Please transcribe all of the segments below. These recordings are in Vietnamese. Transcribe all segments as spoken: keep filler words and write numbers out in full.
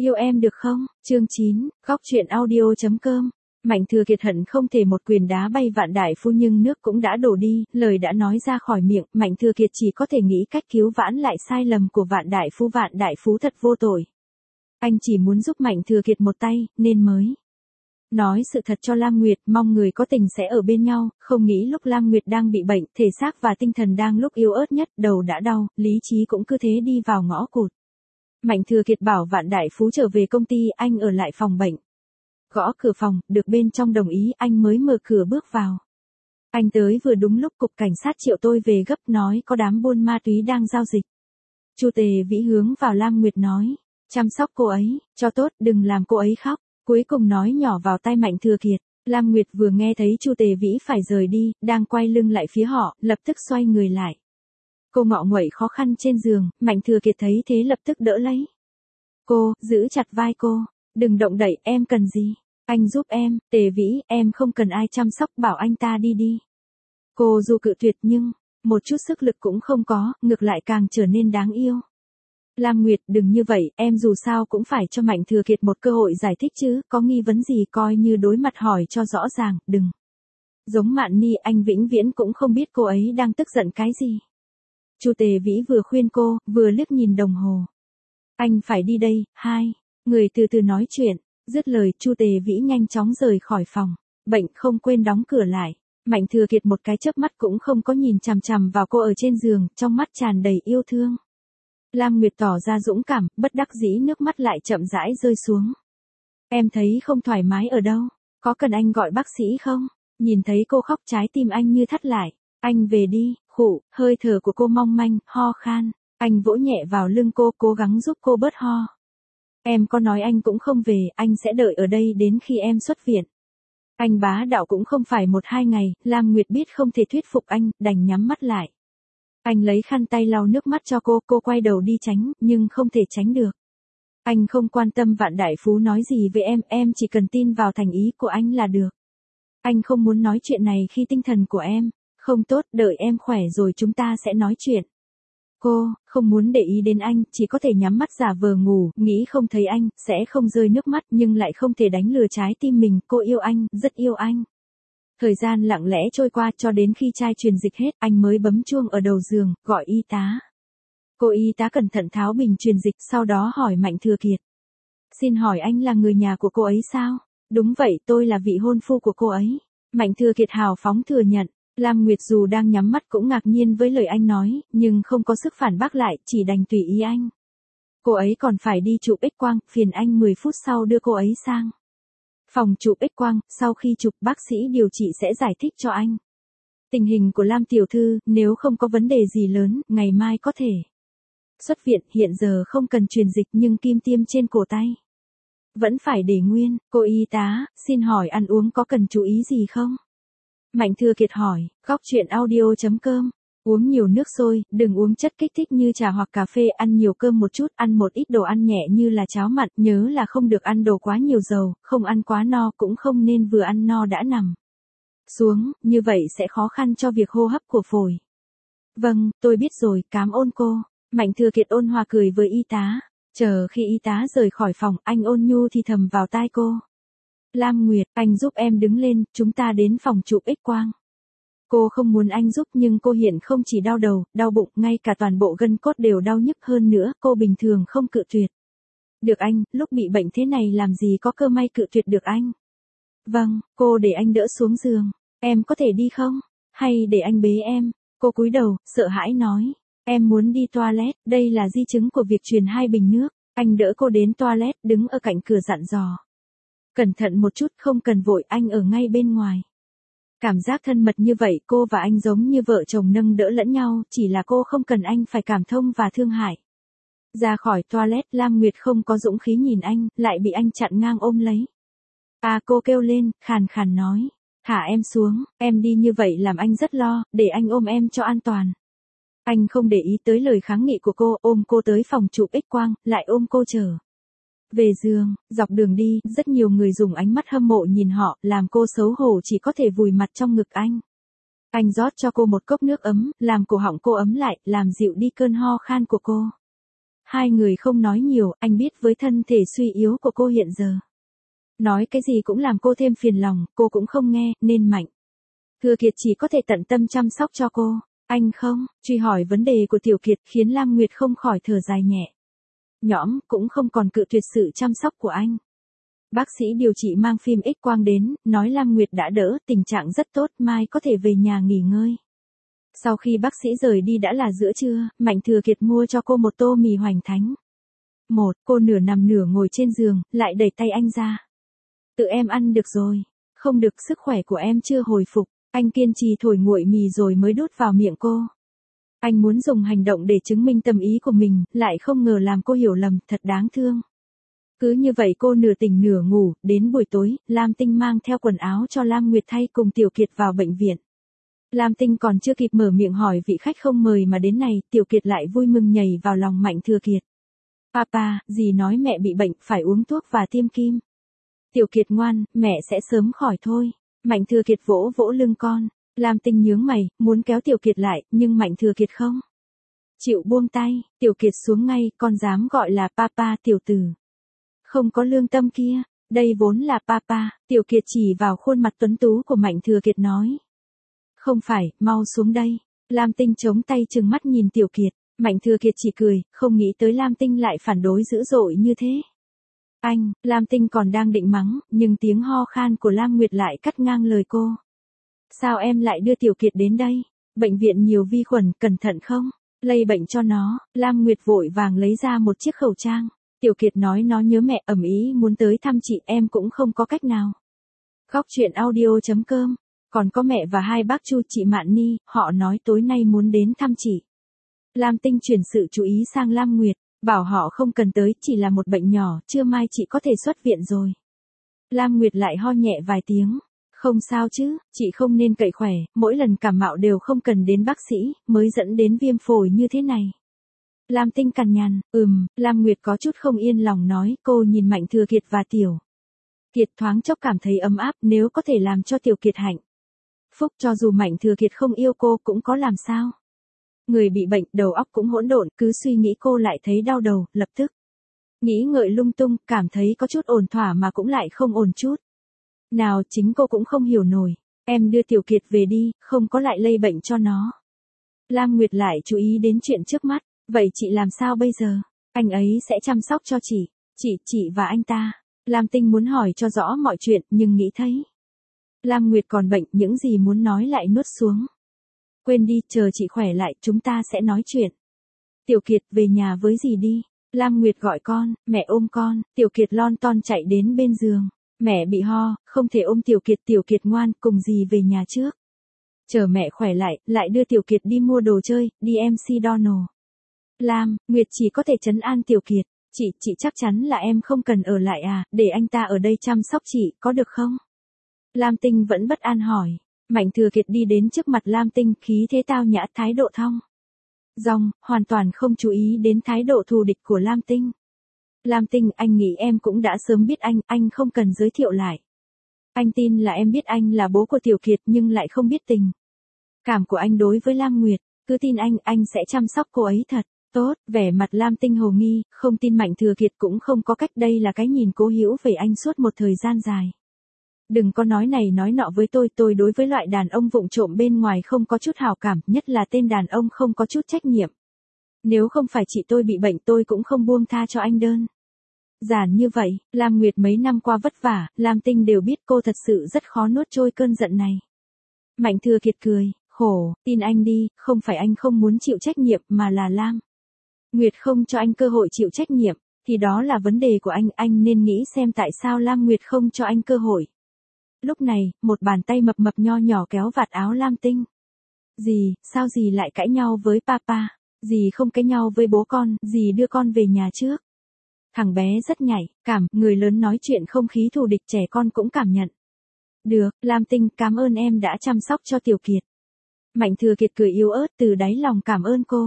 Yêu em được không? Chương chín, góc truyện audio chấm com. Mạnh Thừa Kiệt hận không thể một quyền đá bay Vạn Đại Phu nhưng nước cũng đã đổ đi, lời đã nói ra khỏi miệng, Mạnh Thừa Kiệt chỉ có thể nghĩ cách cứu vãn lại sai lầm của Vạn Đại Phu. Vạn Đại Phu thật vô tội. Anh chỉ muốn giúp Mạnh Thừa Kiệt một tay, nên mới nói sự thật cho Lam Nguyệt, mong người có tình sẽ ở bên nhau, không nghĩ lúc Lam Nguyệt đang bị bệnh, thể xác và tinh thần đang lúc yếu ớt nhất, đầu đã đau, lý trí cũng cứ thế đi vào ngõ cụt. Mạnh Thừa Kiệt bảo Vạn Đại Phú trở về công ty, anh ở lại phòng bệnh. Gõ cửa phòng, được bên trong đồng ý, anh mới mở cửa bước vào. Anh tới vừa đúng lúc cục cảnh sát triệu tôi về gấp, nói có đám buôn ma túy đang giao dịch. Chu Tề Vĩ hướng vào Lam Nguyệt nói, chăm sóc cô ấy, cho tốt, đừng làm cô ấy khóc. Cuối cùng nói nhỏ vào tai Mạnh Thừa Kiệt. Lam Nguyệt vừa nghe thấy Chu Tề Vĩ phải rời đi, đang quay lưng lại phía họ, lập tức xoay người lại. Cô ngọ nguậy khó khăn trên giường, Mạnh Thừa Kiệt thấy thế lập tức đỡ lấy cô, giữ chặt vai cô. Đừng động đậy, em cần gì? Anh giúp em. Tề Vĩ, em không cần ai chăm sóc, bảo anh ta đi đi. Cô dù cự tuyệt nhưng một chút sức lực cũng không có, ngược lại càng trở nên đáng yêu. Lam Nguyệt, đừng như vậy, em dù sao cũng phải cho Mạnh Thừa Kiệt một cơ hội giải thích chứ, có nghi vấn gì coi như đối mặt hỏi cho rõ ràng, đừng giống Mạn Ni, anh vĩnh viễn cũng không biết cô ấy đang tức giận cái gì. Chu Tề Vĩ vừa khuyên cô, vừa liếc nhìn đồng hồ. Anh phải đi đây, hai người từ từ nói chuyện. Dứt lời, Chu Tề Vĩ nhanh chóng rời khỏi phòng bệnh, không quên đóng cửa lại. Mạnh Thừa Kiệt một cái chớp mắt cũng không có nhìn chằm chằm vào cô ở trên giường, trong mắt tràn đầy yêu thương. Lam Nguyệt tỏ ra dũng cảm, bất đắc dĩ nước mắt lại chậm rãi rơi xuống. Em thấy không thoải mái ở đâu, có cần anh gọi bác sĩ không? Nhìn thấy cô khóc trái tim anh như thắt lại. Anh về đi, khụ, hơi thở của cô mong manh, ho khan. Anh vỗ nhẹ vào lưng cô, cố gắng giúp cô bớt ho. Em có nói anh cũng không về, anh sẽ đợi ở đây đến khi em xuất viện. Anh bá đạo cũng không phải một hai ngày, Lam Nguyệt biết không thể thuyết phục anh, đành nhắm mắt lại. Anh lấy khăn tay lau nước mắt cho cô, cô quay đầu đi tránh, nhưng không thể tránh được. Anh không quan tâm Vạn Đại Phú nói gì với em, em chỉ cần tin vào thành ý của anh là được. Anh không muốn nói chuyện này khi tinh thần của em không tốt, đợi em khỏe rồi chúng ta sẽ nói chuyện. Cô không muốn để ý đến anh, chỉ có thể nhắm mắt giả vờ ngủ, nghĩ không thấy anh, sẽ không rơi nước mắt nhưng lại không thể đánh lừa trái tim mình, cô yêu anh, rất yêu anh. Thời gian lặng lẽ trôi qua cho đến khi chai truyền dịch hết, anh mới bấm chuông ở đầu giường, gọi y tá. Cô y tá cẩn thận tháo bình truyền dịch, sau đó hỏi Mạnh Thừa Kiệt. Xin hỏi anh là người nhà của cô ấy sao? Đúng vậy, tôi là vị hôn phu của cô ấy. Mạnh Thừa Kiệt hào phóng thừa nhận. Lam Nguyệt dù đang nhắm mắt cũng ngạc nhiên với lời anh nói, nhưng không có sức phản bác lại, chỉ đành tùy ý anh. Cô ấy còn phải đi chụp X-quang, phiền anh mười phút sau đưa cô ấy sang phòng chụp X-quang, sau khi chụp bác sĩ điều trị sẽ giải thích cho anh tình hình của Lam tiểu thư, nếu không có vấn đề gì lớn, ngày mai có thể xuất viện, hiện giờ không cần truyền dịch nhưng kim tiêm trên cổ tay vẫn phải để nguyên. Cô y tá, xin hỏi ăn uống có cần chú ý gì không? Mạnh Thừa Kiệt hỏi, góc truyện audio chấm com. Uống nhiều nước sôi, đừng uống chất kích thích như trà hoặc cà phê, ăn nhiều cơm một chút, ăn một ít đồ ăn nhẹ như là cháo mặn, nhớ là không được ăn đồ quá nhiều dầu, không ăn quá no, cũng không nên vừa ăn no đã nằm xuống, như vậy sẽ khó khăn cho việc hô hấp của phổi. Vâng, tôi biết rồi, cám ơn cô. Mạnh Thừa Kiệt ôn hòa cười với y tá. Chờ khi y tá rời khỏi phòng, anh ôn nhu thì thầm vào tai cô. Lam Nguyệt, anh giúp em đứng lên, chúng ta đến phòng chụp X-quang. Cô không muốn anh giúp nhưng cô hiện không chỉ đau đầu, đau bụng, ngay cả toàn bộ gân cốt đều đau nhức hơn nữa, cô bình thường không cự tuyệt được anh, lúc bị bệnh thế này làm gì có cơ may cự tuyệt được anh. Vâng, cô để anh đỡ xuống giường. Em có thể đi không? Hay để anh bế em? Cô cúi đầu, sợ hãi nói. Em muốn đi toilet, đây là di chứng của việc truyền hai bình nước. Anh đỡ cô đến toilet, đứng ở cạnh cửa dặn dò. Cẩn thận một chút, không cần vội, anh ở ngay bên ngoài. Cảm giác thân mật như vậy, cô và anh giống như vợ chồng nâng đỡ lẫn nhau, chỉ là cô không cần anh phải cảm thông và thương hại. Ra khỏi toilet, Lam Nguyệt không có dũng khí nhìn anh, lại bị anh chặn ngang ôm lấy. À, cô kêu lên, khàn khàn nói. Thả em xuống, em đi như vậy làm anh rất lo, để anh ôm em cho an toàn. Anh không để ý tới lời kháng nghị của cô, ôm cô tới phòng chụp X-quang, lại ôm cô trở về giường. Dọc đường đi, rất nhiều người dùng ánh mắt hâm mộ nhìn họ, làm cô xấu hổ chỉ có thể vùi mặt trong ngực anh. Anh rót cho cô một cốc nước ấm, làm cổ họng cô ấm lại, làm dịu đi cơn ho khan của cô. Hai người không nói nhiều, anh biết với thân thể suy yếu của cô hiện giờ. Nói cái gì cũng làm cô thêm phiền lòng, cô cũng không nghe, nên Mạnh Thừa Kiệt chỉ có thể tận tâm chăm sóc cho cô. Anh không, truy hỏi vấn đề của Tiểu Kiệt khiến Lam Nguyệt không khỏi thở dài nhẹ. Nhõm, cũng không còn cự tuyệt sự chăm sóc của anh. Bác sĩ điều trị mang phim X-quang đến, nói Lam Nguyệt đã đỡ, tình trạng rất tốt, mai có thể về nhà nghỉ ngơi. Sau khi bác sĩ rời đi đã là giữa trưa, Mạnh Thừa Kiệt mua cho cô một tô mì hoành thánh. Một, cô nửa nằm nửa ngồi trên giường, lại đẩy tay anh ra. Tự em ăn được rồi. Không được, sức khỏe của em chưa hồi phục. Anh kiên trì thổi nguội mì rồi mới đút vào miệng cô. Anh muốn dùng hành động để chứng minh tâm ý của mình, lại không ngờ làm cô hiểu lầm, thật đáng thương. Cứ như vậy cô nửa tỉnh nửa ngủ, đến buổi tối, Lam Tinh mang theo quần áo cho Lam Nguyệt thay cùng Tiểu Kiệt vào bệnh viện. Lam Tinh còn chưa kịp mở miệng hỏi vị khách không mời mà đến này, Tiểu Kiệt lại vui mừng nhảy vào lòng Mạnh Thừa Kiệt. Papa, dì nói mẹ bị bệnh, phải uống thuốc và tiêm kim. Tiểu Kiệt ngoan, mẹ sẽ sớm khỏi thôi. Mạnh Thừa Kiệt vỗ vỗ lưng con. Lam Tinh nhướng mày, muốn kéo Tiểu Kiệt lại, nhưng Mạnh Thừa Kiệt không chịu buông tay. Tiểu Kiệt xuống ngay, con dám gọi là papa tiểu tử. Không có lương tâm kia, đây vốn là papa. Tiểu Kiệt chỉ vào khuôn mặt tuấn tú của Mạnh Thừa Kiệt nói. Không phải, mau xuống đây. Lam Tinh chống tay trừng mắt nhìn Tiểu Kiệt. Mạnh Thừa Kiệt chỉ cười, không nghĩ tới Lam Tinh lại phản đối dữ dội như thế. Anh, Lam Tinh còn đang định mắng, nhưng tiếng ho khan của Lam Nguyệt lại cắt ngang lời cô. Sao em lại đưa Tiểu Kiệt đến đây? Bệnh viện nhiều vi khuẩn, cẩn thận không? Lây bệnh cho nó. Lam Nguyệt vội vàng lấy ra một chiếc khẩu trang. Tiểu Kiệt nói nó nhớ mẹ, ầm ĩ muốn tới thăm chị, em cũng không có cách nào. Góc truyện audio chấm com. Còn có mẹ và hai bác Chu, chị Mạn Ni, họ nói tối nay muốn đến thăm chị. Lam Tinh chuyển sự chú ý sang Lam Nguyệt, bảo họ không cần tới, chỉ là một bệnh nhỏ, trưa mai chị có thể xuất viện rồi. Lam Nguyệt lại ho nhẹ vài tiếng. Không sao chứ, chị không nên cậy khỏe, mỗi lần cảm mạo đều không cần đến bác sĩ, mới dẫn đến viêm phổi như thế này. Lam Tinh cằn nhằn, ừm, Lam Nguyệt có chút không yên lòng nói, cô nhìn Mạnh Thừa Kiệt và Tiểu Kiệt thoáng chốc cảm thấy ấm áp, nếu có thể làm cho Tiểu Kiệt hạnh phúc, cho dù Mạnh Thừa Kiệt không yêu cô cũng có làm sao. Người bị bệnh, đầu óc cũng hỗn độn, cứ suy nghĩ cô lại thấy đau đầu, lập tức nghĩ ngợi lung tung, cảm thấy có chút ổn thỏa mà cũng lại không ổn chút. Nào, chính cô cũng không hiểu nổi. Em đưa Tiểu Kiệt về đi, không có lại lây bệnh cho nó. Lam Nguyệt lại chú ý đến chuyện trước mắt. Vậy chị làm sao bây giờ? Anh ấy sẽ chăm sóc cho chị. Chị, chị và anh ta. Lam Tinh muốn hỏi cho rõ mọi chuyện, nhưng nghĩ thấy Lam Nguyệt còn bệnh, những gì muốn nói lại nuốt xuống. Quên đi, chờ chị khỏe lại, chúng ta sẽ nói chuyện. Tiểu Kiệt, về nhà với dì đi. Lam Nguyệt gọi con, mẹ ôm con. Tiểu Kiệt lon ton chạy đến bên giường. Mẹ bị ho, không thể ôm Tiểu Kiệt, Tiểu Kiệt ngoan, cùng dì về nhà trước. Chờ mẹ khỏe lại, lại đưa Tiểu Kiệt đi mua đồ chơi, đi em xê Donald. Lam, Nguyệt chỉ có thể trấn an Tiểu Kiệt. Chị, chị chắc chắn là em không cần ở lại à, để anh ta ở đây chăm sóc chị, có được không? Lam Tinh vẫn bất an hỏi. Mạnh Thừa Kiệt đi đến trước mặt Lam Tinh, khí thế tao nhã, thái độ thong dong, hoàn toàn không chú ý đến thái độ thù địch của Lam Tinh. Lam Tinh, anh nghĩ em cũng đã sớm biết anh, anh không cần giới thiệu lại. Anh tin là em biết anh là bố của Tiểu Kiệt nhưng lại không biết tình cảm của anh đối với Lam Nguyệt. Cứ tin anh, anh sẽ chăm sóc cô ấy thật tốt. Vẻ mặt Lam Tinh hồ nghi, không tin Mạnh Thừa Kiệt cũng không có cách, đây là cái nhìn cố hữu về anh suốt một thời gian dài. Đừng có nói này nói nọ với tôi, tôi đối với loại đàn ông vụng trộm bên ngoài không có chút hảo cảm, nhất là tên đàn ông không có chút trách nhiệm. Nếu không phải chị tôi bị bệnh tôi cũng không buông tha cho anh đơn giản như vậy. Lam Nguyệt mấy năm qua vất vả, Lam Tinh đều biết cô thật sự rất khó nuốt trôi cơn giận này. Mạnh Thừa Kiệt cười, khổ, tin anh đi, không phải anh không muốn chịu trách nhiệm mà là Lam Nguyệt không cho anh cơ hội chịu trách nhiệm, thì đó là vấn đề của anh, anh nên nghĩ xem tại sao Lam Nguyệt không cho anh cơ hội. Lúc này, một bàn tay mập mập nho nhỏ kéo vạt áo Lam Tinh. Dì, sao dì lại cãi nhau với papa? Dì không cãi nhau với bố con, dì đưa con về nhà trước. Thằng bé rất nhạy cảm, người lớn nói chuyện không khí thù địch, trẻ con cũng cảm nhận được. Lam Tinh, cảm ơn em đã chăm sóc cho Tiểu Kiệt. Mạnh Thừa Kiệt cười yếu ớt, từ đáy lòng cảm ơn cô.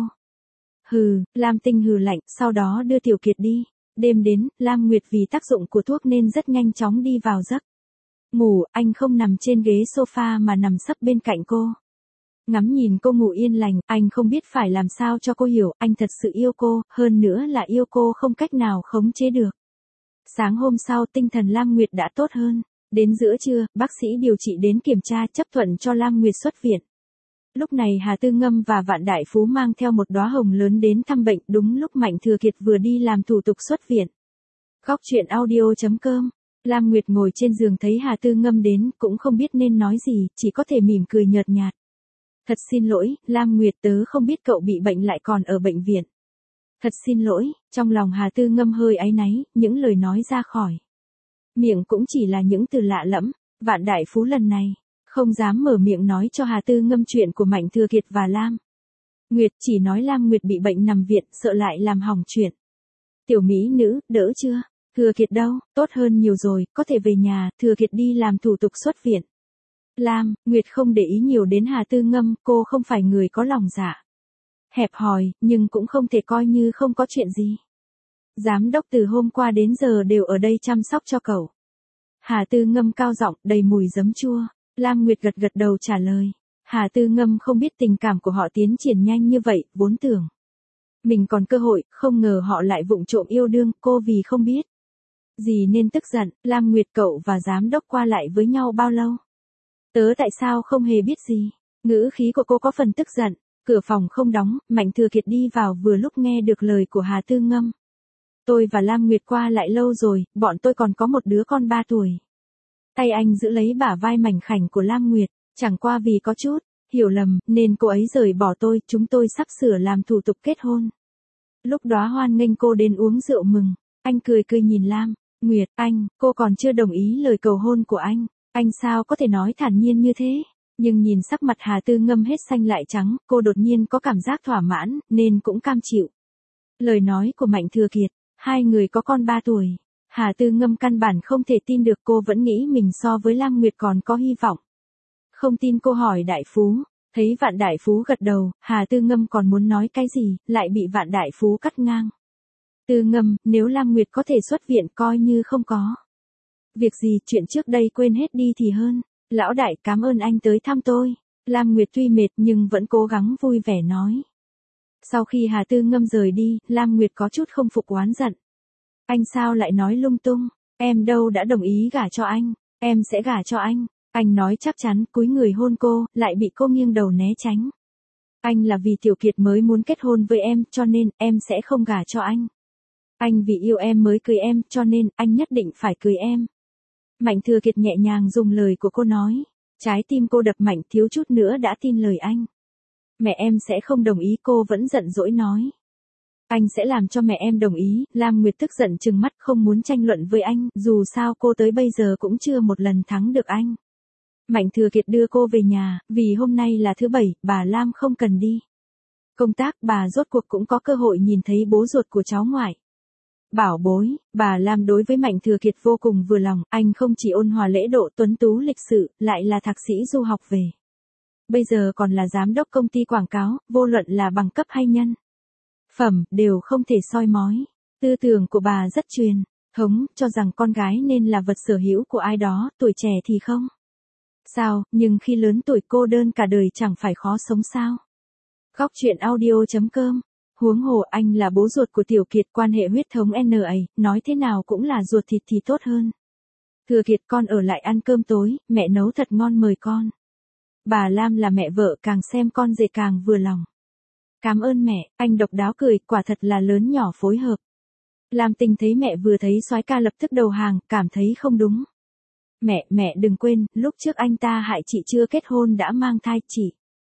Hừ, Lam Tinh hừ lạnh, sau đó đưa Tiểu Kiệt đi. Đêm đến, Lam Nguyệt vì tác dụng của thuốc nên rất nhanh chóng đi vào giấc ngủ. Anh không nằm trên ghế sofa mà nằm sấp bên cạnh cô. Ngắm nhìn cô ngủ yên lành, anh không biết phải làm sao cho cô hiểu, anh thật sự yêu cô, hơn nữa là yêu cô không cách nào khống chế được. Sáng hôm sau tinh thần Lam Nguyệt đã tốt hơn. Đến giữa trưa, bác sĩ điều trị đến kiểm tra chấp thuận cho Lam Nguyệt xuất viện. Lúc này Hà Tư Ngâm và Vạn Đại Phú mang theo một đóa hồng lớn đến thăm bệnh, đúng lúc Mạnh Thừa Kiệt vừa đi làm thủ tục xuất viện. Góc truyện audio chấm com. Lam Nguyệt ngồi trên giường thấy Hà Tư Ngâm đến, cũng không biết nên nói gì, chỉ có thể mỉm cười nhợt nhạt. Thật xin lỗi, Lam Nguyệt, tớ không biết cậu bị bệnh lại còn ở bệnh viện. Thật xin lỗi, trong lòng Hà Tư Ngâm hơi áy náy, những lời nói ra khỏi miệng cũng chỉ là những từ lạ lẫm. Vạn Đại Phú lần này không dám mở miệng nói cho Hà Tư Ngâm chuyện của Mạnh Thừa Kiệt và Lam Nguyệt, chỉ nói Lam Nguyệt bị bệnh nằm viện, sợ lại làm hỏng chuyện. Tiểu mỹ nữ, đỡ chưa? Thừa Kiệt đâu? Tốt hơn nhiều rồi, có thể về nhà. Thừa Kiệt đi làm thủ tục xuất viện. Lam Nguyệt không để ý nhiều đến Hà Tư Ngâm, cô không phải người có lòng dạ hẹp hòi, nhưng cũng không thể coi như không có chuyện gì. Giám đốc từ hôm qua đến giờ đều ở đây chăm sóc cho cậu. Hà Tư Ngâm cao giọng, đầy mùi giấm chua. Lam Nguyệt gật gật đầu trả lời. Hà Tư Ngâm không biết tình cảm của họ tiến triển nhanh như vậy, vốn tưởng mình còn cơ hội, không ngờ họ lại vụng trộm yêu đương, cô vì không biết gì nên tức giận. Lam Nguyệt, cậu và giám đốc qua lại với nhau bao lâu? Tớ tại sao không hề biết gì? Ngữ khí của cô có phần tức giận. Cửa phòng không đóng, Mạnh Thừa Kiệt đi vào vừa lúc nghe được lời của Hà Tư Ngâm. Tôi và Lam Nguyệt qua lại lâu rồi, bọn tôi còn có một đứa con ba tuổi. Tay anh giữ lấy bả vai mảnh khảnh của Lam Nguyệt, chẳng qua vì có chút hiểu lầm, nên cô ấy rời bỏ tôi, chúng tôi sắp sửa làm thủ tục kết hôn. Lúc đó hoan nghênh cô đến uống rượu mừng, anh cười cười nhìn Lam Nguyệt, anh, cô còn chưa đồng ý lời cầu hôn của anh, anh sao có thể nói thản nhiên như thế? Nhưng nhìn sắc mặt Hà Tư Ngâm hết xanh lại trắng, cô đột nhiên có cảm giác thỏa mãn, nên cũng cam chịu lời nói của Mạnh Thừa Kiệt. Hai người có con ba tuổi. Hà Tư Ngâm căn bản không thể tin được, cô vẫn nghĩ mình so với Lam Nguyệt còn có hy vọng. Không tin cô hỏi Đại Phú, thấy Vạn Đại Phú gật đầu, Hà Tư Ngâm còn muốn nói cái gì, lại bị Vạn Đại Phú cắt ngang. Tư Ngâm, nếu Lam Nguyệt có thể xuất viện coi như không có việc gì, chuyện trước đây quên hết đi thì hơn. Lão đại, cảm ơn anh tới thăm tôi. Lam Nguyệt tuy mệt nhưng vẫn cố gắng vui vẻ nói. Sau khi Hà Tư Ngâm rời đi, Lam Nguyệt có chút không phục oán giận. Anh sao lại nói lung tung, em đâu đã đồng ý gả cho anh, em sẽ gả cho anh. Anh nói chắc chắn, cúi người hôn cô, lại bị cô nghiêng đầu né tránh. Anh là vì Tiểu Kiệt mới muốn kết hôn với em, cho nên, em sẽ không gả cho anh. Anh vì yêu em mới cưới em, cho nên, anh nhất định phải cưới em. Mạnh Thừa Kiệt nhẹ nhàng dùng lời của cô nói. Trái tim cô đập mạnh, thiếu chút nữa đã tin lời anh. Mẹ em sẽ không đồng ý, cô vẫn giận dỗi nói. Anh sẽ làm cho mẹ em đồng ý. Lam Nguyệt tức giận trừng mắt, không muốn tranh luận với anh, dù sao cô tới bây giờ cũng chưa một lần thắng được anh. Mạnh Thừa Kiệt đưa cô về nhà, vì hôm nay là thứ bảy, bà Lam không cần đi công tác, bà rốt cuộc cũng có cơ hội nhìn thấy bố ruột của cháu ngoại. Bảo bối, bà Lam đối với Mạnh Thừa Kiệt vô cùng vừa lòng, anh không chỉ ôn hòa lễ độ tuấn tú lịch sự, lại là thạc sĩ du học về. Bây giờ còn là giám đốc công ty quảng cáo, vô luận là bằng cấp hay nhân phẩm, đều không thể soi mói. Tư tưởng của bà rất truyền thống, cho rằng con gái nên là vật sở hữu của ai đó, tuổi trẻ thì không sao, nhưng khi lớn tuổi cô đơn cả đời chẳng phải khó sống sao. Góc truyện audio chấm com. Huống hồ anh là bố ruột của Tiểu Kiệt, quan hệ huyết thống en a, nói thế nào cũng là ruột thịt thì tốt hơn. Thừa Kiệt, con ở lại ăn cơm tối, mẹ nấu thật ngon mời con. Bà Lam là mẹ vợ, càng xem con rể càng vừa lòng. Cảm ơn mẹ, anh độc đáo cười, quả thật là lớn nhỏ phối hợp. Lam Tinh thấy mẹ vừa thấy soái ca lập tức đầu hàng, cảm thấy không đúng. Mẹ, mẹ đừng quên, lúc trước anh ta hại chị chưa kết hôn đã mang thai, chị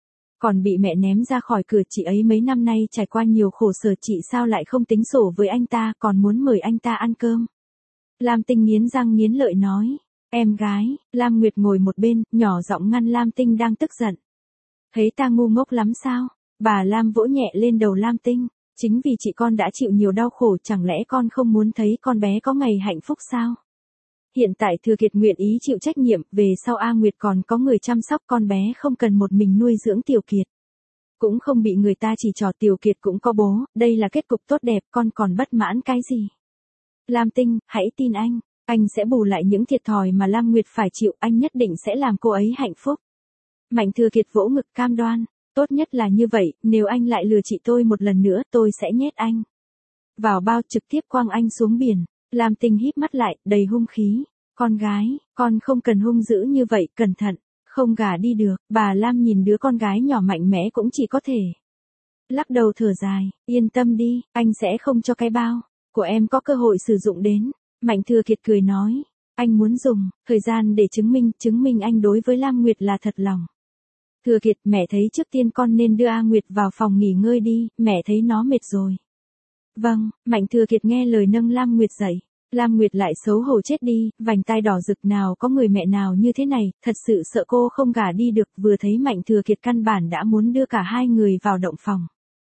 còn bị mẹ ném ra khỏi cửa, chị ấy mấy năm nay trải qua nhiều khổ sở, chị sao lại không tính sổ với anh ta, còn muốn mời anh ta ăn cơm. Lam Tinh nghiến răng nghiến lợi nói. Em gái, Lam Nguyệt ngồi một bên, nhỏ giọng ngăn Lam Tinh đang tức giận. Thấy ta ngu ngốc lắm sao? Bà Lam vỗ nhẹ lên đầu Lam Tinh. Chính vì chị con đã chịu nhiều đau khổ, chẳng lẽ con không muốn thấy con bé có ngày hạnh phúc sao? Hiện tại Thừa Kiệt nguyện ý chịu trách nhiệm, về sau A Nguyệt còn có người chăm sóc, con bé không cần một mình nuôi dưỡng Tiểu Kiệt. Cũng không bị người ta chỉ trỏ, Tiểu Kiệt cũng có bố, đây là kết cục tốt đẹp, con còn bất mãn cái gì? Lam Tinh, hãy tin anh, anh sẽ bù lại những thiệt thòi mà Lam Nguyệt phải chịu, anh nhất định sẽ làm cô ấy hạnh phúc. Mạnh Thừa Kiệt vỗ ngực cam đoan, tốt nhất là như vậy, nếu anh lại lừa chị tôi một lần nữa tôi sẽ nhét anh vào bao trực tiếp quăng anh xuống biển. Lam Tinh híp mắt lại, đầy hung khí. Con gái, con không cần hung dữ như vậy, cẩn thận, không gả đi được. Bà Lam nhìn đứa con gái nhỏ mạnh mẽ cũng chỉ có thể lắc đầu thở dài, yên tâm đi, anh sẽ không cho cái bao của em có cơ hội sử dụng đến. Mạnh Thừa Kiệt cười nói, anh muốn dùng thời gian để chứng minh, chứng minh anh đối với Lam Nguyệt là thật lòng. Thừa Kiệt, mẹ thấy trước tiên con nên đưa A Nguyệt vào phòng nghỉ ngơi đi, mẹ thấy nó mệt rồi. Vâng, Mạnh Thừa Kiệt nghe lời nâng Lam Nguyệt dậy. Lam Nguyệt lại xấu hổ chết đi, vành tai đỏ rực, nào có người mẹ nào như thế này, thật sự sợ cô không gả đi được, vừa thấy Mạnh Thừa Kiệt căn bản đã muốn đưa cả hai người vào động phòng.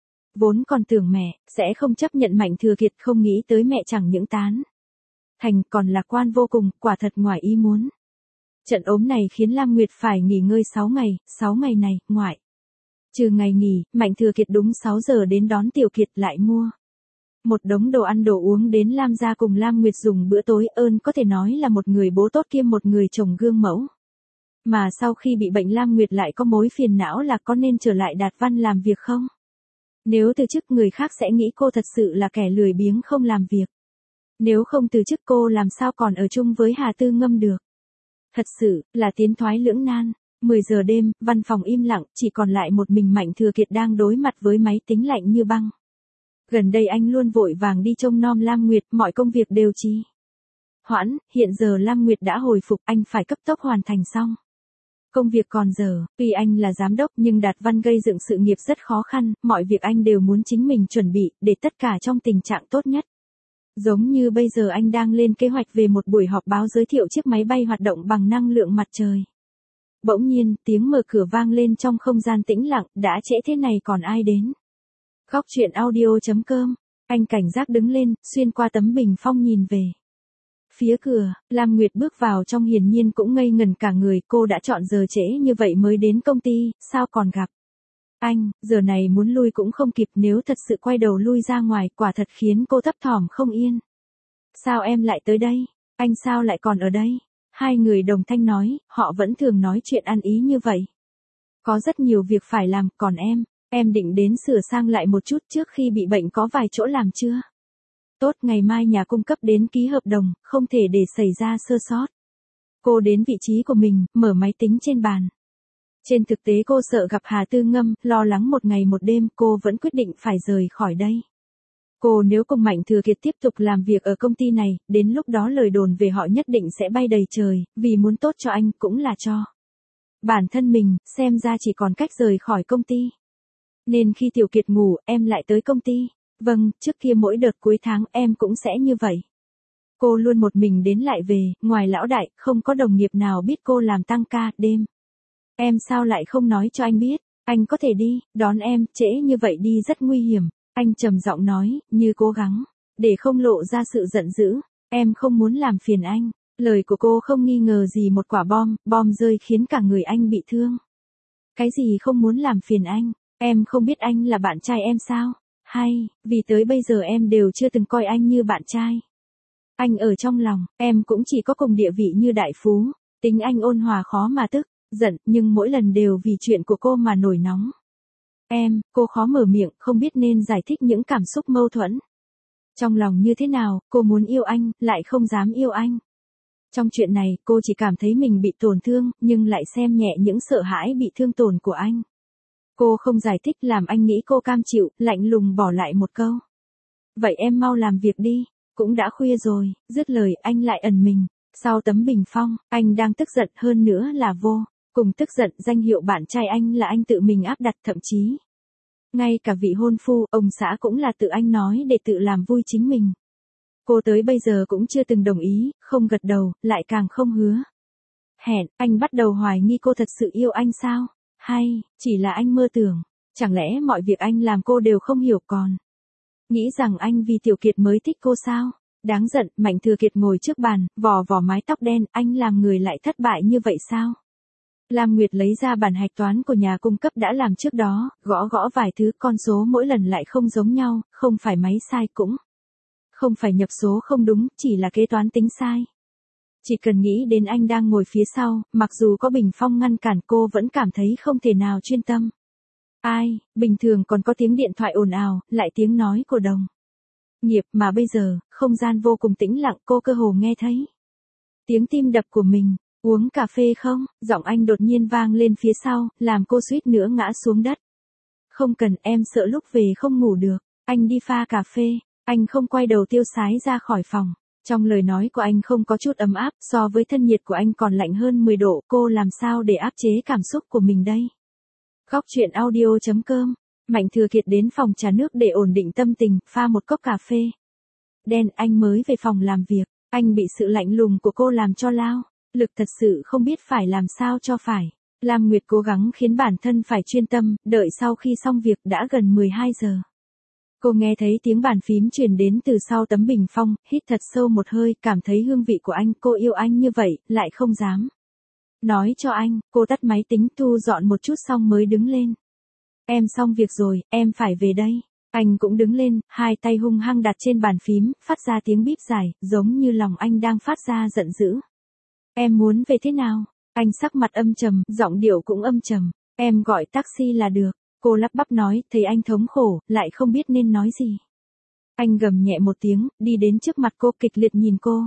Vốn còn tưởng mẹ sẽ không chấp nhận Mạnh Thừa Kiệt, không nghĩ tới mẹ chẳng những tán thành còn lạc quan vô cùng, quả thật ngoài ý muốn. Trận ốm này khiến Lam Nguyệt phải nghỉ ngơi sáu ngày, sáu ngày này, ngoại trừ ngày nghỉ, Mạnh Thừa Kiệt đúng sáu giờ đến đón Tiểu Kiệt, lại mua một đống đồ ăn đồ uống đến Lam gia cùng Lam Nguyệt dùng bữa tối. Ơn có thể nói là một người bố tốt kiêm một người chồng gương mẫu. Mà sau khi bị bệnh Lam Nguyệt lại có mối phiền não là có nên trở lại Đạt Văn làm việc không? Nếu từ chức người khác sẽ nghĩ cô thật sự là kẻ lười biếng không làm việc. Nếu không từ chức cô làm sao còn ở chung với Hà Tư Ngâm được? Thật sự là tiến thoái lưỡng nan. mười giờ đêm, văn phòng im lặng, chỉ còn lại một mình Mạnh Thừa Kiệt đang đối mặt với máy tính lạnh như băng. Gần đây anh luôn vội vàng đi trông nom Lam Nguyệt, mọi công việc đều trì hoãn, hiện giờ Lam Nguyệt đã hồi phục, anh phải cấp tốc hoàn thành xong công việc còn dở. Tuy anh là giám đốc nhưng Đạt Văn gây dựng sự nghiệp rất khó khăn, mọi việc anh đều muốn chính mình chuẩn bị, để tất cả trong tình trạng tốt nhất. Giống như bây giờ anh đang lên kế hoạch về một buổi họp báo giới thiệu chiếc máy bay hoạt động bằng năng lượng mặt trời. Bỗng nhiên, tiếng mở cửa vang lên trong không gian tĩnh lặng, đã trễ thế này còn ai đến? Góc truyện audio chấm com, anh cảnh giác đứng lên, xuyên qua tấm bình phong nhìn về phía cửa. Lam Nguyệt bước vào trong hiển nhiên cũng ngây ngần cả người, cô đã chọn giờ trễ như vậy mới đến công ty, sao còn gặp anh, giờ này muốn lui cũng không kịp, nếu thật sự quay đầu lui ra ngoài, quả thật khiến cô thấp thỏm không yên. Sao em lại tới đây? Anh sao lại còn ở đây? Hai người đồng thanh nói, họ vẫn thường nói chuyện ăn ý như vậy. Có rất nhiều việc phải làm, còn em, em định đến sửa sang lại một chút trước khi bị bệnh, có vài chỗ làm chưa? Tốt, ngày mai nhà cung cấp đến ký hợp đồng, không thể để xảy ra sơ sót. Cô đến vị trí của mình, mở máy tính trên bàn. Trên thực tế cô sợ gặp Hà Tư Ngâm, lo lắng một ngày một đêm, cô vẫn quyết định phải rời khỏi đây. Cô nếu cùng Mạnh Thừa Kiệt tiếp tục làm việc ở công ty này, đến lúc đó lời đồn về họ nhất định sẽ bay đầy trời, vì muốn tốt cho anh cũng là cho bản thân mình, xem ra chỉ còn cách rời khỏi công ty. Nên khi Tiểu Kiệt ngủ, em lại tới công ty. Vâng, trước kia mỗi đợt cuối tháng em cũng sẽ như vậy. Cô luôn một mình đến lại về, ngoài lão đại, không có đồng nghiệp nào biết cô làm tăng ca, đêm. Em sao lại không nói cho anh biết, anh có thể đi, đón em, trễ như vậy đi rất nguy hiểm. Anh trầm giọng nói, như cố gắng, để không lộ ra sự giận dữ. Em không muốn làm phiền anh. Lời của cô không nghi ngờ gì một quả bom, bom rơi khiến cả người anh bị thương. Cái gì không muốn làm phiền anh? Em không biết anh là bạn trai em sao? Hay, vì tới bây giờ em đều chưa từng coi anh như bạn trai. Anh ở trong lòng, em cũng chỉ có cùng địa vị như đại phú. Tính anh ôn hòa khó mà tức giận, nhưng mỗi lần đều vì chuyện của cô mà nổi nóng. Em, cô khó mở miệng, không biết nên giải thích những cảm xúc mâu thuẫn trong lòng như thế nào. Cô muốn yêu anh, lại không dám yêu anh. Trong chuyện này, cô chỉ cảm thấy mình bị tổn thương, nhưng lại xem nhẹ những sợ hãi bị thương tổn của anh. Cô không giải thích làm anh nghĩ cô cam chịu, lạnh lùng bỏ lại một câu. Vậy em mau làm việc đi, cũng đã khuya rồi. Dứt lời anh lại ẩn mình sau tấm bình phong, anh đang tức giận, hơn nữa là vô cùng tức giận. Danh hiệu bạn trai anh là anh tự mình áp đặt, thậm chí ngay cả vị hôn phu, ông xã cũng là tự anh nói để tự làm vui chính mình. Cô tới bây giờ cũng chưa từng đồng ý, không gật đầu, lại càng không hứa hẹn. Anh bắt đầu hoài nghi cô thật sự yêu anh sao? Hay, chỉ là anh mơ tưởng. Chẳng lẽ mọi việc anh làm cô đều không hiểu, còn nghĩ rằng anh vì Tiểu Kiệt mới thích cô sao? Đáng giận. Mạnh Thừa Kiệt ngồi trước bàn, vò vò mái tóc đen, anh làm người lại thất bại như vậy sao? Lam Nguyệt lấy ra bản hạch toán của nhà cung cấp đã làm trước đó, gõ gõ vài thứ, con số mỗi lần lại không giống nhau, không phải máy sai cũng không phải nhập số không đúng, chỉ là kế toán tính sai. Chỉ cần nghĩ đến anh đang ngồi phía sau, mặc dù có bình phong ngăn cản cô vẫn cảm thấy không thể nào chuyên tâm. Ai, bình thường còn có tiếng điện thoại ồn ào, lại tiếng nói của đồng nghiệp mà bây giờ, không gian vô cùng tĩnh lặng cô cơ hồ nghe thấy. Tiếng tim đập của mình, uống cà phê không, giọng anh đột nhiên vang lên phía sau, làm cô suýt nữa ngã xuống đất. Không cần, em sợ lúc về không ngủ được, anh đi pha cà phê, anh không quay đầu tiêu sái ra khỏi phòng. Trong lời nói của anh không có chút ấm áp, so với thân nhiệt của anh còn lạnh hơn mười độ, cô làm sao để áp chế cảm xúc của mình đây? Góc chuyện audio chấm com, Mạnh Thừa Kiệt đến phòng trà nước để ổn định tâm tình, pha một cốc cà phê. Đen, anh mới về phòng làm việc, anh bị sự lạnh lùng của cô làm cho lao, lực thật sự không biết phải làm sao cho phải. Lam Nguyệt cố gắng khiến bản thân phải chuyên tâm, đợi sau khi xong việc đã gần mười hai giờ. Cô nghe thấy tiếng bàn phím truyền đến từ sau tấm bình phong, hít thật sâu một hơi, cảm thấy hương vị của anh, cô yêu anh như vậy, lại không dám nói cho anh. Cô tắt máy tính thu dọn một chút xong mới đứng lên. Em xong việc rồi, em phải về đây. Anh cũng đứng lên, hai tay hung hăng đặt trên bàn phím, phát ra tiếng bíp dài, giống như lòng anh đang phát ra giận dữ. Em muốn về thế nào? Anh sắc mặt âm trầm, giọng điệu cũng âm trầm. Em gọi taxi là được. Cô lắp bắp nói, thấy anh thống khổ, lại không biết nên nói gì. Anh gầm nhẹ một tiếng, đi đến trước mặt cô kịch liệt nhìn cô.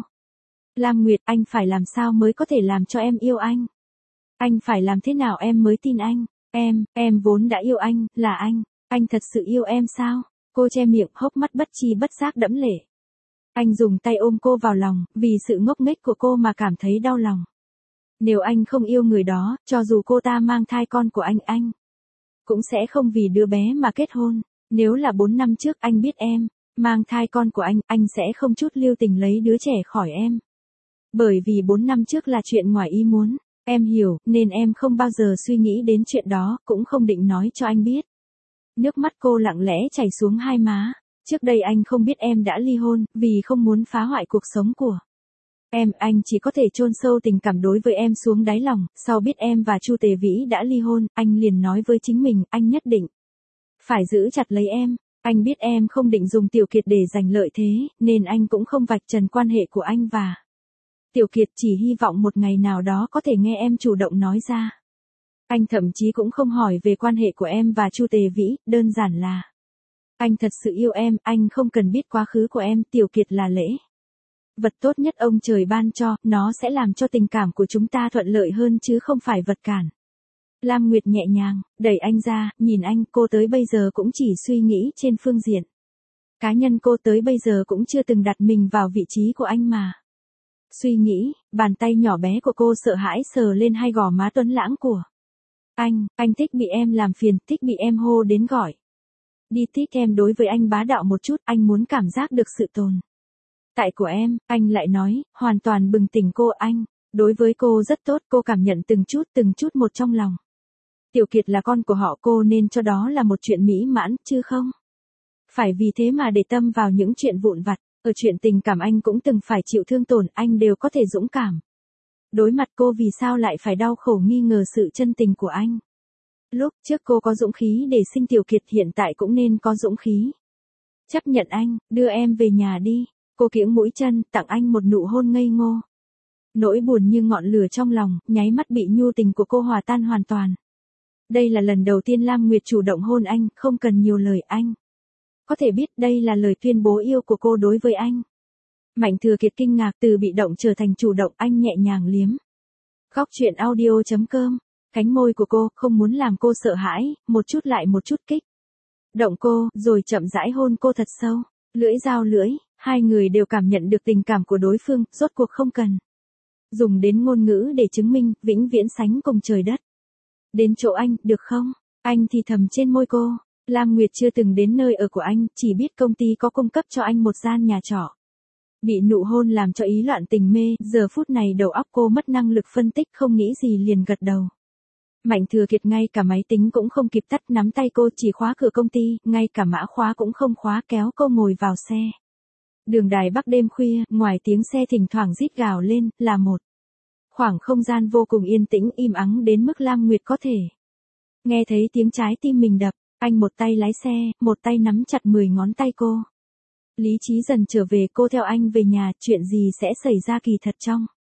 Lam Nguyệt, anh phải làm sao mới có thể làm cho em yêu anh? Anh phải làm thế nào em mới tin anh? Em, em vốn đã yêu anh, là anh. Anh thật sự yêu em sao? Cô che miệng, hốc mắt bất chi bất giác đẫm lệ. Anh dùng tay ôm cô vào lòng, vì sự ngốc nghếch của cô mà cảm thấy đau lòng. Nếu anh không yêu người đó, cho dù cô ta mang thai con của anh, anh cũng sẽ không vì đứa bé mà kết hôn. Nếu là bốn năm trước anh biết em mang thai con của anh, anh sẽ không chút lưu tình lấy đứa trẻ khỏi em. Bởi vì bốn năm trước là chuyện ngoài ý muốn. Em hiểu, nên em không bao giờ suy nghĩ đến chuyện đó, cũng không định nói cho anh biết. Nước mắt cô lặng lẽ chảy xuống hai má. Trước đây anh không biết em đã ly hôn, vì không muốn phá hoại cuộc sống của em. Anh chỉ có thể chôn sâu tình cảm đối với em xuống đáy lòng. Sau biết em và Chu Tề Vĩ đã ly hôn, anh liền nói với chính mình, anh nhất định phải giữ chặt lấy em. Anh biết em không định dùng Tiểu Kiệt để giành lợi thế, nên anh cũng không vạch trần quan hệ của anh và Tiểu Kiệt, chỉ hy vọng một ngày nào đó có thể nghe em chủ động nói ra. Anh thậm chí cũng không hỏi về quan hệ của em và Chu Tề Vĩ, đơn giản là anh thật sự yêu em, anh không cần biết quá khứ của em. Tiểu Kiệt là lễ vật tốt nhất ông trời ban cho, nó sẽ làm cho tình cảm của chúng ta thuận lợi hơn chứ không phải vật cản. Lam Nguyệt nhẹ nhàng đẩy anh ra, nhìn anh. Cô tới bây giờ cũng chỉ suy nghĩ trên phương diện cá nhân, cô tới bây giờ cũng chưa từng đặt mình vào vị trí của anh mà suy nghĩ. Bàn tay nhỏ bé của cô sợ hãi sờ lên hai gò má tuấn lãng của anh. Anh thích bị em làm phiền, thích bị em hô đến gọi đi, thích em đối với anh bá đạo một chút, anh muốn cảm giác được sự tồn tại của em. Anh lại nói, hoàn toàn bừng tỉnh cô. Anh đối với cô rất tốt, cô cảm nhận từng chút từng chút một trong lòng. Tiểu Kiệt là con của họ, cô nên cho đó là một chuyện mỹ mãn, chứ không phải vì thế mà để tâm vào những chuyện vụn vặt. Ở chuyện tình cảm anh cũng từng phải chịu thương tổn, anh đều có thể dũng cảm đối mặt. Cô vì sao lại phải đau khổ nghi ngờ sự chân tình của anh? Lúc trước cô có dũng khí để sinh Tiểu Kiệt, hiện tại cũng nên có dũng khí chấp nhận anh. Đưa em về nhà đi. Cô kiễng mũi chân, tặng anh một nụ hôn ngây ngô. Nỗi buồn như ngọn lửa trong lòng, nháy mắt bị nhu tình của cô hòa tan hoàn toàn. Đây là lần đầu tiên Lam Nguyệt chủ động hôn anh, không cần nhiều lời. Anh có thể biết đây là lời tuyên bố yêu của cô đối với anh. Mạnh Thừa Kiệt kinh ngạc, từ bị động trở thành chủ động. Anh nhẹ nhàng liếm góc chuyện audio chấm com, cánh môi của cô, không muốn làm cô sợ hãi, một chút lại một chút kích động cô, rồi chậm rãi hôn cô thật sâu. Lưỡi giao lưỡi, hai người đều cảm nhận được tình cảm của đối phương, rốt cuộc không cần dùng đến ngôn ngữ để chứng minh, vĩnh viễn sánh cùng trời đất. Đến chỗ anh, được không? Anh thì thầm trên môi cô. Lam Nguyệt chưa từng đến nơi ở của anh, chỉ biết công ty có cung cấp cho anh một gian nhà trọ. Bị nụ hôn làm cho ý loạn tình mê, giờ phút này đầu óc cô mất năng lực phân tích, không nghĩ gì liền gật đầu. Mạnh Thừa Kiệt ngay cả máy tính cũng không kịp tắt, nắm tay cô chỉ khóa cửa công ty, ngay cả mã khóa cũng không khóa, kéo cô ngồi vào xe. Đường Đài Bắc đêm khuya, ngoài tiếng xe thỉnh thoảng rít gào lên, là một khoảng không gian vô cùng yên tĩnh, im ắng đến mức Lam Nguyệt có thể nghe thấy tiếng trái tim mình đập. Anh một tay lái xe, một tay nắm chặt mười ngón tay cô. Lý trí dần trở về, cô theo anh về nhà, chuyện gì sẽ xảy ra kỳ thật trong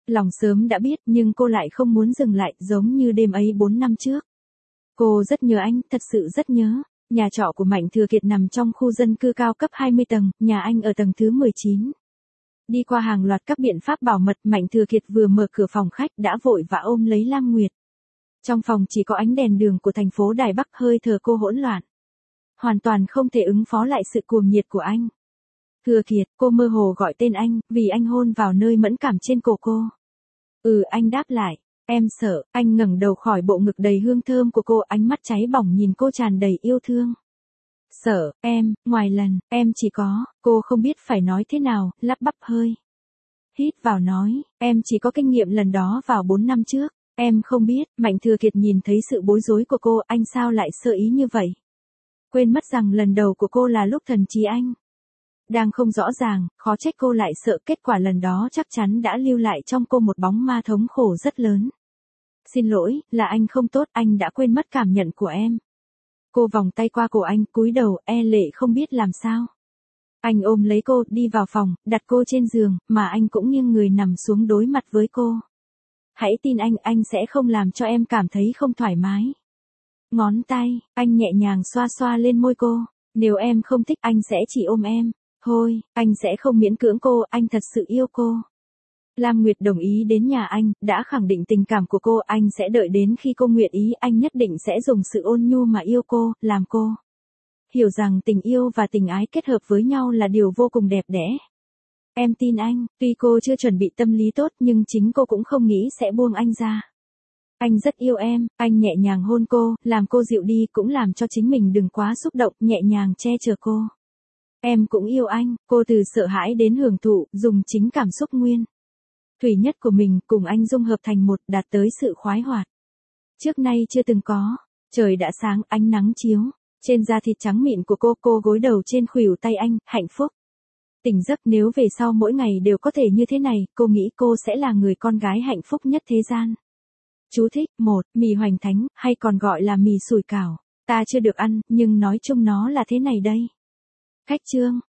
Lòng sớm đã biết nhưng cô lại không muốn dừng lại giống như đêm ấy bốn năm trước. Cô rất nhớ anh, thật sự rất nhớ. Nhà trọ của Mạnh Thừa Kiệt nằm trong khu dân cư cao cấp hai mươi tầng, nhà anh ở tầng thứ mười chín. Đi qua hàng loạt các biện pháp bảo mật, Mạnh Thừa Kiệt vừa mở cửa phòng khách đã vội vã ôm lấy Lam Nguyệt. Trong phòng chỉ có ánh đèn đường của thành phố Đài Bắc, hơi thở cô hỗn loạn. Hoàn toàn không thể ứng phó lại sự cuồng nhiệt của anh. Thừa Kiệt, cô mơ hồ gọi tên anh, vì anh hôn vào nơi mẫn cảm trên cổ cô. Ừ, anh đáp lại. Em sợ. Anh ngẩng đầu khỏi bộ ngực đầy hương thơm của cô, ánh mắt cháy bỏng nhìn cô tràn đầy yêu thương. Sợ, em, ngoài lần, em chỉ có, cô không biết phải nói thế nào, lắp bắp hơi. Hít vào nói, em chỉ có kinh nghiệm lần đó vào bốn năm trước, em không biết. Mạnh Thừa Kiệt nhìn thấy sự bối rối của cô, anh sao lại sơ ý như vậy? Quên mất rằng lần đầu của cô là lúc thần trí anh đang không rõ ràng, khó trách cô lại sợ, kết quả lần đó chắc chắn đã lưu lại trong cô một bóng ma thống khổ rất lớn. Xin lỗi, là anh không tốt, anh đã quên mất cảm nhận của em. Cô vòng tay qua cổ anh, cúi đầu, e lệ không biết làm sao. Anh ôm lấy cô, đi vào phòng, đặt cô trên giường, mà anh cũng nghiêng người nằm xuống đối mặt với cô. Hãy tin anh, anh sẽ không làm cho em cảm thấy không thoải mái. Ngón tay, anh nhẹ nhàng xoa xoa lên môi cô. Nếu em không thích, anh sẽ chỉ ôm em. Thôi, anh sẽ không miễn cưỡng cô, anh thật sự yêu cô. Lam Nguyệt đồng ý đến nhà anh, đã khẳng định tình cảm của cô, anh sẽ đợi đến khi cô nguyện ý, anh nhất định sẽ dùng sự ôn nhu mà yêu cô, làm cô hiểu rằng tình yêu và tình ái kết hợp với nhau là điều vô cùng đẹp đẽ. Em tin anh, tuy cô chưa chuẩn bị tâm lý tốt nhưng chính cô cũng không nghĩ sẽ buông anh ra. Anh rất yêu em, anh nhẹ nhàng hôn cô, làm cô dịu đi, cũng làm cho chính mình đừng quá xúc động, nhẹ nhàng che chở cô. Em cũng yêu anh, cô từ sợ hãi đến hưởng thụ, dùng chính cảm xúc nguyên thủy nhất của mình cùng anh dung hợp thành một, đạt tới sự khoái hoạt trước nay chưa từng có. Trời đã sáng, ánh nắng chiếu trên da thịt trắng mịn của cô, cô gối đầu trên khuỷu tay anh, hạnh phúc. Tỉnh giấc, nếu về sau mỗi ngày đều có thể như thế này, cô nghĩ cô sẽ là người con gái hạnh phúc nhất thế gian. Chú thích, một, mì hoành thánh, hay còn gọi là mì sủi cảo. Ta chưa được ăn, nhưng nói chung nó là thế này đây. Khách chương.